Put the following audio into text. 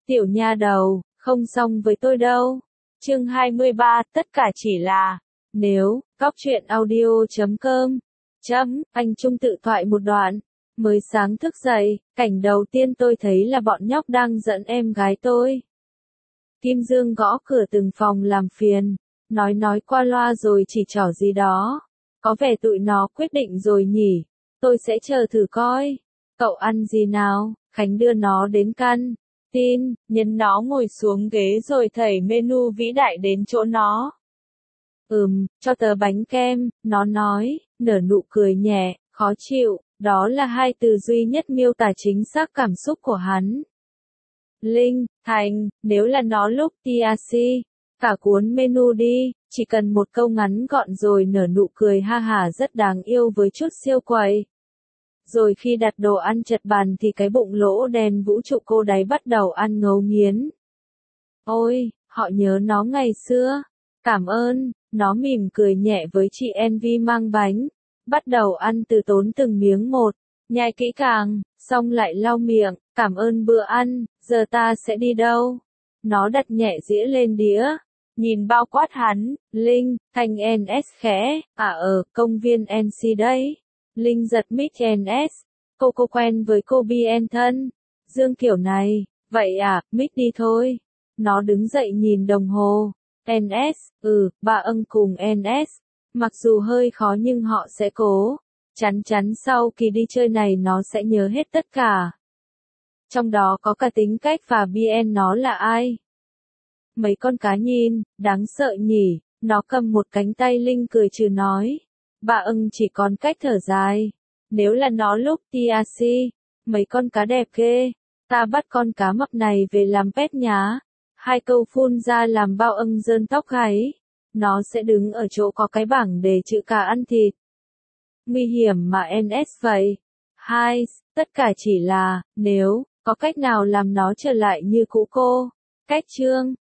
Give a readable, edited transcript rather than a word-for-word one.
Tiểu nha đầu, không xong với tôi đâu. Chương 23, tất cả chỉ là, nếu, góc truyện audio.com. Anh Trung tự thoại một đoạn. Mới sáng thức dậy, cảnh đầu tiên tôi thấy là bọn nhóc đang giận em gái tôi. Kim Dương gõ cửa từng phòng làm phiền, nói qua loa rồi chỉ trỏ gì đó. Có vẻ tụi nó quyết định rồi nhỉ, tôi sẽ chờ thử coi. Cậu ăn gì nào? Khánh đưa nó đến căn tin, nhấn nó ngồi xuống ghế rồi thảy menu vĩ đại đến chỗ nó. Cho tớ bánh kem, nó nói, nở nụ cười nhẹ, khó chịu, đó là hai từ duy nhất miêu tả chính xác cảm xúc của hắn. Linh, Thành, nếu là nó lúc TRC, cả cuốn menu đi, chỉ cần một câu ngắn gọn rồi nở nụ cười ha hả rất đáng yêu với chút siêu quậy. Rồi khi đặt đồ ăn chật bàn thì cái bụng lỗ đen vũ trụ cô đáy bắt đầu ăn ngấu nghiến. Ôi, họ nhớ nó ngày xưa. Cảm ơn, nó mỉm cười nhẹ với chị Envy mang bánh. Bắt đầu ăn từ tốn từng miếng một, nhai kỹ càng, xong lại lau miệng, cảm ơn bữa ăn, giờ ta sẽ đi đâu? Nó đặt nhẹ dĩa lên đĩa. Nhìn bao quát hắn, Linh, Thành NS khẽ, công viên NC đấy. Linh giật mic NS, cô quen với cô BN thân. Dương kiểu này, vậy mic đi thôi. Nó đứng dậy nhìn đồng hồ. NS, ba âng cùng NS. Mặc dù hơi khó nhưng họ sẽ cố. Chắn sau kỳ đi chơi này nó sẽ nhớ hết tất cả. Trong đó có cả tính cách và BN nó là ai. Mấy con cá nhìn, đáng sợ nhỉ, nó cầm một cánh tay Linh cười trừ nói. Bà ưng chỉ còn cách thở dài. Nếu là nó lúc TRC, mấy con cá đẹp ghê, ta bắt con cá mập này về làm pet nhá. Hai câu phun ra làm bao ưng rơn tóc gáy. Nó sẽ đứng ở chỗ có cái bảng đề chữ cá ăn thịt. Nguy hiểm mà NS vậy. Hai, tất cả chỉ là, nếu, có cách nào làm nó trở lại như cũ cô. Cách chương.